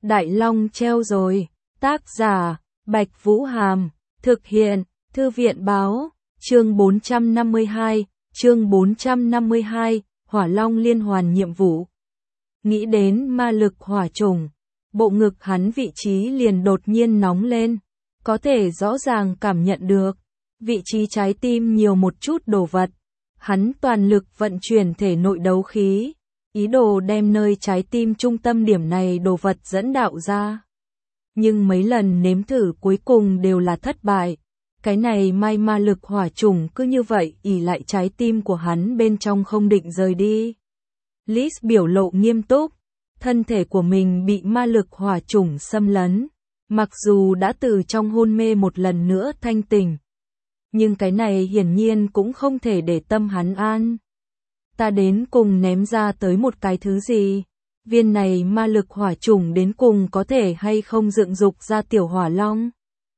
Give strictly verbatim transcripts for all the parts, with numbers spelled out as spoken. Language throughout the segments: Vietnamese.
Đại Long treo rồi. Tác giả, Bạch Vũ Hàm. Thực hiện, Thư viện Báo. Chương bốn trăm năm mươi hai, chương bốn trăm năm mươi hai, Hỏa Long liên hoàn nhiệm vụ. Nghĩ đến ma lực hỏa trùng, bộ ngực hắn vị trí liền đột nhiên nóng lên, có thể rõ ràng cảm nhận được, vị trí trái tim nhiều một chút đồ vật. Hắn toàn lực vận chuyển thể nội đấu khí, ý đồ đem nơi trái tim trung tâm điểm này đồ vật dẫn đạo ra. Nhưng mấy lần nếm thử cuối cùng đều là thất bại. Cái này mai ma lực hỏa trùng cứ như vậy ỉ lại trái tim của hắn bên trong không định rời đi. Liz biểu lộ nghiêm túc, thân thể của mình bị ma lực hỏa trùng xâm lấn, mặc dù đã từ trong hôn mê một lần nữa thanh tỉnh. Nhưng cái này hiển nhiên cũng không thể để tâm hắn an. Ta đến cùng ném ra tới một cái thứ gì? Viên này ma lực hỏa trùng đến cùng có thể hay không dựng dục ra tiểu hỏa long?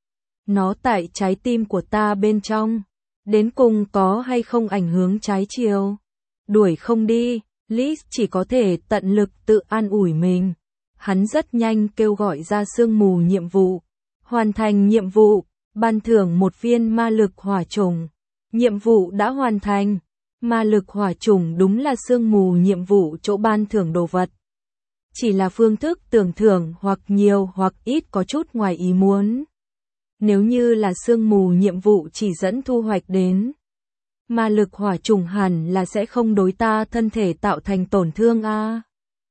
Nó tại trái tim của ta bên trong, đến cùng có hay không ảnh hưởng trái chiều? Đuổi không đi, Liz chỉ có thể tận lực tự an ủi mình. Hắn rất nhanh kêu gọi ra sương mù nhiệm vụ. Hoàn thành nhiệm vụ, ban thưởng một viên ma lực hỏa trùng. Nhiệm vụ đã hoàn thành. Ma lực hỏa trùng đúng là sương mù nhiệm vụ chỗ ban thưởng đồ vật. Chỉ là phương thức tưởng thưởng hoặc nhiều hoặc ít có chút ngoài ý muốn. Nếu như là sương mù nhiệm vụ chỉ dẫn thu hoạch đến, ma lực hỏa trùng hẳn là sẽ không đối ta thân thể tạo thành tổn thương a. À.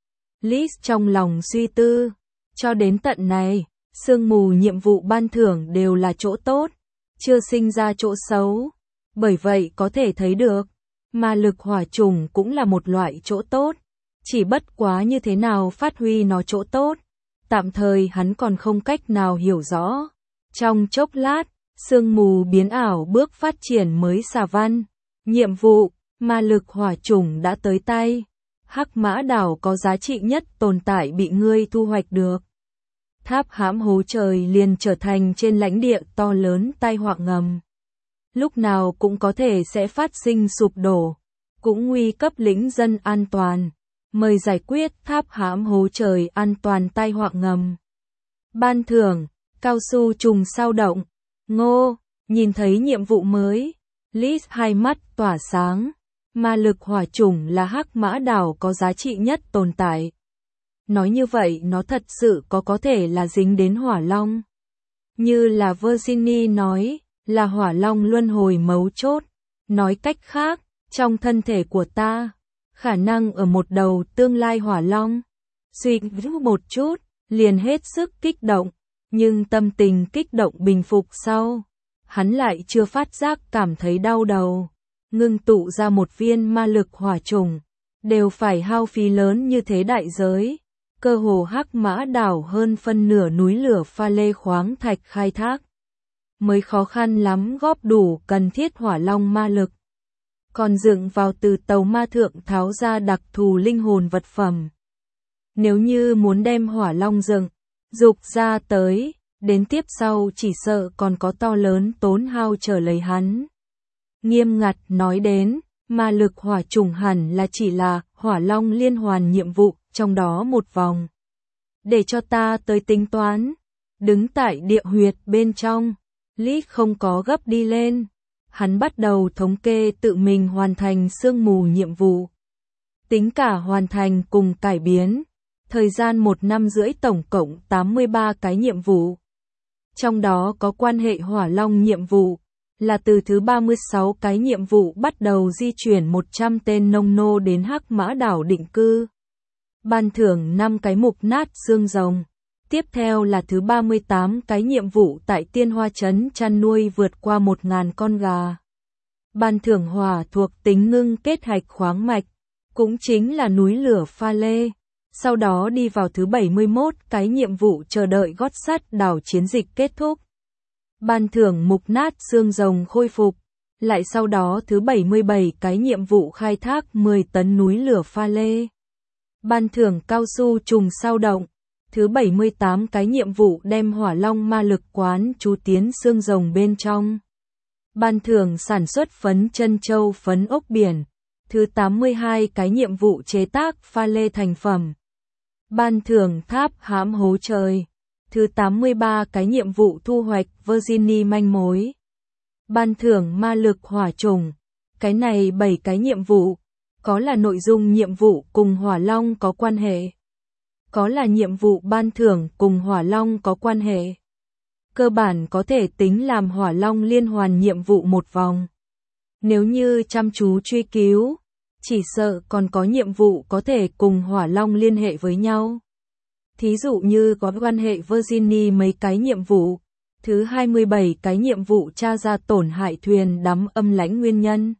Liz trong lòng suy tư, cho đến tận này, sương mù nhiệm vụ ban thưởng đều là chỗ tốt, chưa sinh ra chỗ xấu. Bởi vậy có thể thấy được, ma lực hỏa trùng cũng là một loại chỗ tốt, chỉ bất quá như thế nào phát huy nó chỗ tốt, tạm thời hắn còn không cách nào hiểu rõ. Trong chốc lát, sương mù biến ảo bước phát triển mới xà văn. Nhiệm vụ, ma lực hỏa trùng đã tới tay. Hắc Mã Đảo có giá trị nhất tồn tại bị ngươi thu hoạch được. Tháp hãm hố trời liền trở thành trên lãnh địa to lớn tai họa ngầm. Lúc nào cũng có thể sẽ phát sinh sụp đổ, cũng nguy cấp lĩnh dân an toàn. Mời giải quyết tháp hãm hố trời an toàn tai họa ngầm. Ban thưởng, cao su trùng sao động. Ngô, nhìn thấy nhiệm vụ mới, Liz hai mắt tỏa sáng. Ma lực hỏa trùng là Hắc Mã Đảo có giá trị nhất tồn tại. Nói như vậy nó thật sự có có thể là dính đến hỏa long. Như là Virginie nói, là hỏa long luân hồi mấu chốt. Nói cách khác, trong thân thể của ta, khả năng ở một đầu tương lai hỏa long. Suy nghĩ một chút, liền hết sức kích động. Nhưng tâm tình kích động bình phục sau, hắn lại chưa phát giác cảm thấy đau đầu. Ngưng tụ ra một viên ma lực hỏa trùng, đều phải hao phí lớn như thế đại giới. Cơ hồ Hắc Mã Đảo hơn phân nửa núi lửa pha lê khoáng thạch khai thác, mới khó khăn lắm góp đủ cần thiết hỏa long ma lực. Còn dựng vào từ tàu ma thượng tháo ra đặc thù linh hồn vật phẩm. Nếu như muốn đem hỏa long dựng dục ra tới, đến tiếp sau chỉ sợ còn có to lớn tốn hao trở lấy hắn. Nghiêm ngặt nói đến, ma lực hỏa trùng hẳn là chỉ là hỏa long liên hoàn nhiệm vụ trong đó một vòng. Để cho ta tới tính toán, đứng tại địa huyệt bên trong, Lý không có gấp đi lên. Hắn bắt đầu thống kê tự mình hoàn thành sương mù nhiệm vụ. Tính cả hoàn thành cùng cải biến. Thời gian một năm rưỡi tổng cộng tám mươi ba cái nhiệm vụ. Trong đó có quan hệ hỏa long nhiệm vụ, là từ thứ ba mươi sáu cái nhiệm vụ bắt đầu di chuyển một trăm tên nông nô đến Hắc Mã Đảo định cư. Ban thưởng năm cái mục nát xương rồng. Tiếp theo là thứ ba mươi tám cái nhiệm vụ tại Tiên Hoa Trấn chăn nuôi vượt qua một nghìn con gà. Ban thưởng hỏa thuộc tính ngưng kết hạch khoáng mạch, cũng chính là núi lửa pha lê. Sau đó đi vào thứ bảy mươi mốt cái nhiệm vụ chờ đợi gót sắt đảo chiến dịch kết thúc. Ban thưởng mục nát xương rồng khôi phục. Lại sau đó thứ bảy mươi bảy cái nhiệm vụ khai thác mười tấn núi lửa pha lê. Ban thưởng cao su trùng sao động. Thứ bảy mươi tám cái nhiệm vụ đem hỏa long ma lực quán chú tiến xương rồng bên trong. Ban thưởng sản xuất phấn chân châu phấn ốc biển. Thứ tám mươi hai cái nhiệm vụ chế tác pha lê thành phẩm. Ban thưởng tháp hãm hố trời. Thứ tám mươi ba cái nhiệm vụ thu hoạch Virginie manh mối. Ban thưởng ma lực hỏa trùng. Cái này bảy cái nhiệm vụ. Có là nội dung nhiệm vụ cùng hỏa long có quan hệ. Có là nhiệm vụ ban thưởng cùng hỏa long có quan hệ. Cơ bản có thể tính làm hỏa long liên hoàn nhiệm vụ một vòng. Nếu như chăm chú truy cứu, chỉ sợ còn có nhiệm vụ có thể cùng hỏa long liên hệ với nhau. Thí dụ như có quan hệ Virginie mấy cái nhiệm vụ. Thứ hai mươi bảy cái nhiệm vụ tra ra tổn hại thuyền đắm âm lãnh nguyên nhân.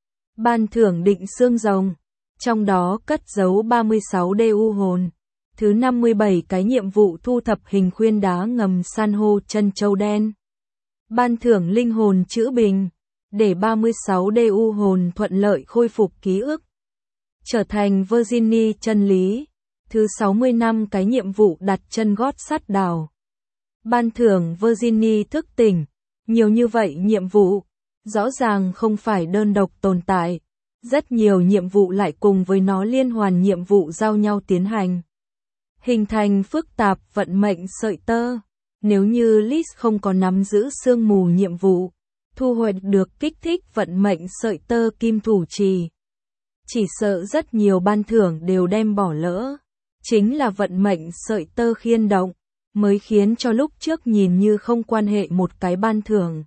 Ban thưởng định xương rồng. Trong đó cất giấu ba mươi sáu đê u hồn. Thứ năm mươi bảy cái nhiệm vụ thu thập hình khuyên đá ngầm san hô chân châu đen. Ban thưởng linh hồn chữ bình. Để ba mươi sáu đê u hồn thuận lợi khôi phục ký ức. Trở thành Virginie chân lý. Thứ sáu mươi lăm cái nhiệm vụ đặt chân gót sắt đào. Ban thưởng Virginie thức tỉnh. Nhiều như vậy nhiệm vụ. Rõ ràng không phải đơn độc tồn tại. Rất nhiều nhiệm vụ lại cùng với nó liên hoàn nhiệm vụ giao nhau tiến hành. Hình thành phức tạp vận mệnh sợi tơ. Nếu như Liz không có nắm giữ sương mù nhiệm vụ, thu hoạch được kích thích vận mệnh sợi tơ kim thủ trì, chỉ sợ rất nhiều ban thưởng đều đem bỏ lỡ. Chính là vận mệnh sợi tơ khiên động, mới khiến cho lúc trước nhìn như không quan hệ một cái ban thưởng.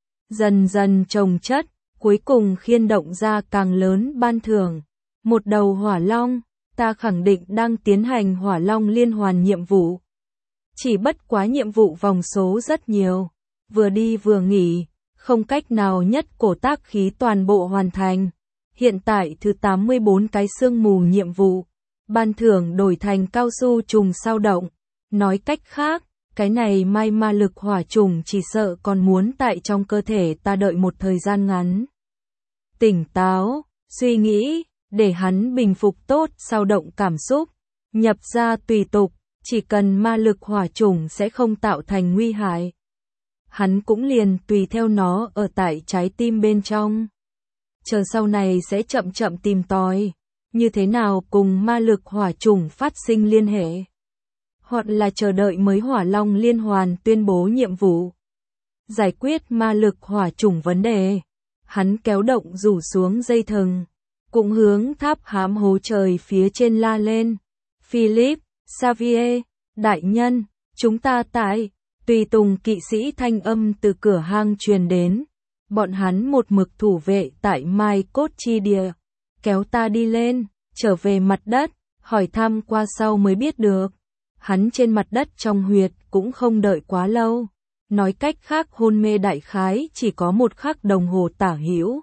Dần dần chồng chất, cuối cùng khiên động ra càng lớn ban thưởng. Một đầu hỏa long, ta khẳng định đang tiến hành hỏa long liên hoàn nhiệm vụ. Chỉ bất quá nhiệm vụ vòng số rất nhiều, vừa đi vừa nghỉ, không cách nào nhất cổ tác khí toàn bộ hoàn thành. Hiện tại thứ tám mươi bốn cái sương mù nhiệm vụ, ban thưởng đổi thành cao su trùng sao động. Nói cách khác, cái này mai ma lực hỏa trùng chỉ sợ còn muốn tại trong cơ thể ta đợi một thời gian ngắn. Tỉnh táo, suy nghĩ, để hắn bình phục tốt sao động cảm xúc, nhập ra tùy tục, chỉ cần ma lực hỏa trùng sẽ không tạo thành nguy hại. Hắn cũng liền tùy theo nó ở tại trái tim bên trong. Chờ sau này sẽ chậm chậm tìm tòi, như thế nào cùng ma lực hỏa trùng phát sinh liên hệ. Hoặc là chờ đợi mới hỏa long liên hoàn tuyên bố nhiệm vụ. Giải quyết ma lực hỏa trùng vấn đề. Hắn kéo động rủ xuống dây thừng, cũng hướng tháp hám hố trời phía trên la lên. Philip, Xavier, đại nhân, chúng ta tại. Tùy tùng kỵ sĩ thanh âm từ cửa hang truyền đến. Bọn hắn một mực thủ vệ tại Mai Cốt Chi Địa. Kéo ta đi lên, trở về mặt đất, hỏi thăm qua sau mới biết được. Hắn trên mặt đất trong huyệt cũng không đợi quá lâu. Nói cách khác hôn mê đại khái chỉ có một khắc đồng hồ tả hữu.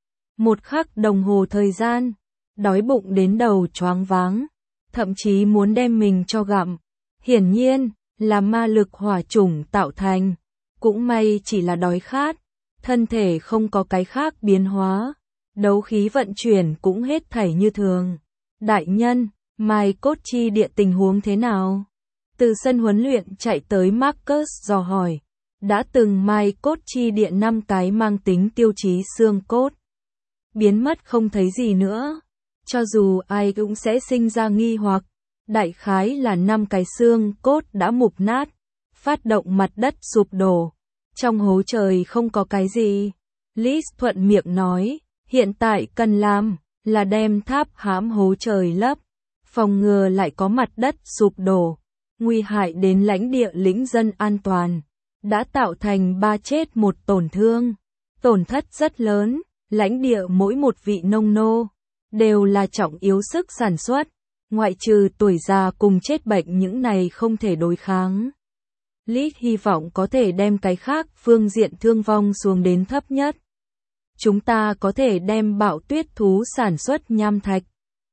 Một khắc đồng hồ thời gian, đói bụng đến đầu choáng váng, thậm chí muốn đem mình cho gặm. Hiển nhiên, là ma lực hỏa trùng tạo thành. Cũng may chỉ là đói khát, thân thể không có cái khác biến hóa. Đấu khí vận chuyển cũng hết thảy như thường. Đại nhân, Mai Cốt Chi Địa tình huống thế nào? Từ sân huấn luyện chạy tới Marcus dò hỏi. Đã từng Mai Cốt Chi Địa năm cái mang tính tiêu chí xương cốt. Biến mất không thấy gì nữa. Cho dù ai cũng sẽ sinh ra nghi hoặc. Đại khái là năm cái xương cốt đã mục nát. Phát động mặt đất sụp đổ. Trong hố trời không có cái gì. Liz thuận miệng nói. Hiện tại cần làm là đem tháp hãm hố trời lấp. Phòng ngừa lại có mặt đất sụp đổ. Nguy hại đến lãnh địa lĩnh dân an toàn. Đã tạo thành ba chết một tổn thương. Tổn thất rất lớn. Lãnh địa mỗi một vị nông nô đều là trọng yếu sức sản xuất. Ngoại trừ tuổi già cùng chết bệnh những này không thể đối kháng. Liz hy vọng có thể đem cái khác phương diện thương vong xuống đến thấp nhất. Chúng ta có thể đem bạo tuyết thú sản xuất nham thạch.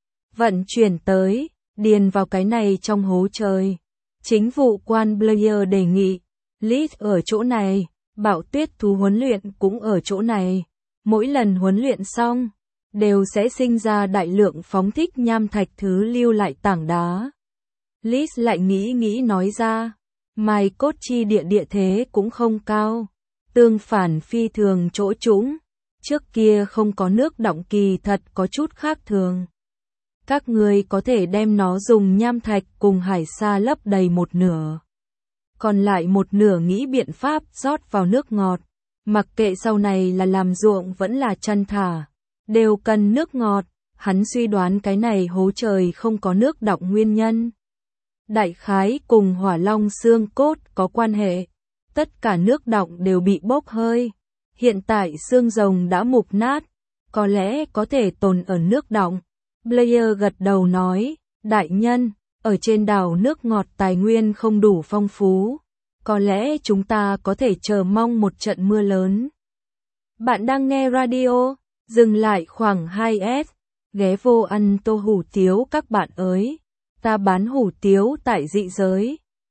Vận chuyển tới, điền vào cái này trong hố trời. Chính vụ quan Blair đề nghị. Liz ở chỗ này, bạo tuyết thú huấn luyện cũng ở chỗ này. Mỗi lần huấn luyện xong, đều sẽ sinh ra đại lượng phóng thích nham thạch thứ lưu lại tảng đá. Liz lại nghĩ nghĩ nói ra, Mai Cốt Chi Địa địa thế cũng không cao, tương phản phi thường chỗ trũng, trước kia không có nước đọng kỳ thật có chút khác thường. Các ngươi có thể đem nó dùng nham thạch cùng hải sa lấp đầy một nửa. Còn lại một nửa nghĩ biện pháp rót vào nước ngọt. Mặc kệ sau này là làm ruộng vẫn là chăn thả, đều cần nước ngọt. Hắn suy đoán cái này hố trời không có nước đọng nguyên nhân. Đại khái cùng hỏa long xương cốt có quan hệ. Tất cả nước đọng đều bị bốc hơi. Hiện tại xương rồng đã mục nát, có lẽ có thể tồn ở nước đọng. Blair gật đầu nói, đại nhân, ở trên đảo nước ngọt tài nguyên không đủ phong phú. Có lẽ chúng ta có thể chờ mong một trận mưa lớn. Bạn đang nghe radio, dừng lại khoảng hai s, ghé vô ăn tô hủ tiếu các bạn ơi. Ta bán hủ tiếu tại dị giới.